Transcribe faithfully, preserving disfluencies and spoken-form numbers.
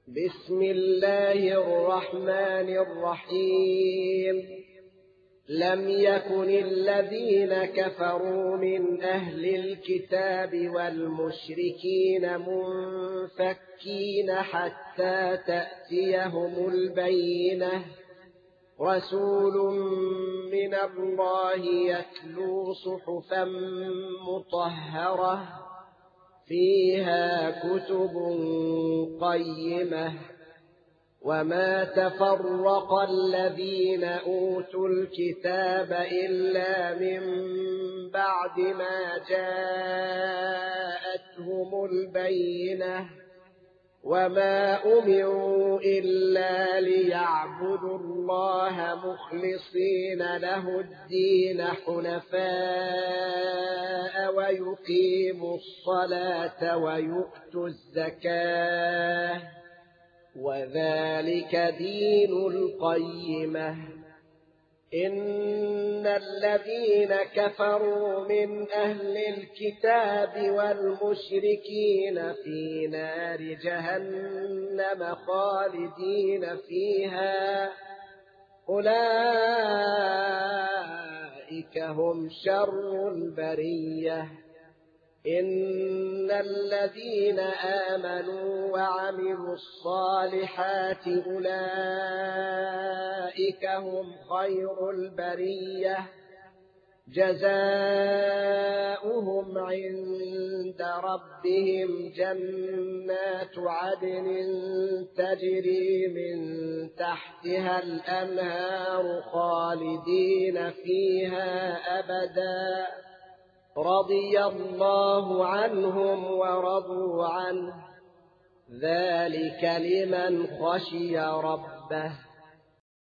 بسم الله الرحمن الرحيم لم يكن الذين كفروا من أهل الكتاب والمشركين منفكين حتى تأتيهم البينة رسول من الله يتلو صحفا مطهرة فيها كتب قيمة وما تفرق الذين أوتوا الكتاب إلا من بعد ما جاءتهم البينة وما أمروا إلا ليعبدوا الله مخلصين له الدين حنفاء ويقيموا الصلاة ويؤتوا الزكاة وذلك دين القيمة إن الذين كفروا من أهل الكتاب والمشركين في نار جهنم خالدين فيها أولئك هم شر البرية إن الذين آمنوا وعملوا الصالحات أولئك هم خير البرية جزاؤهم عند ربهم جنات عدن تجري من تحتها الأنهار خالدين فيها أبدا رضي الله عنهم ورضوا عنه ذلك لمن خشي ربه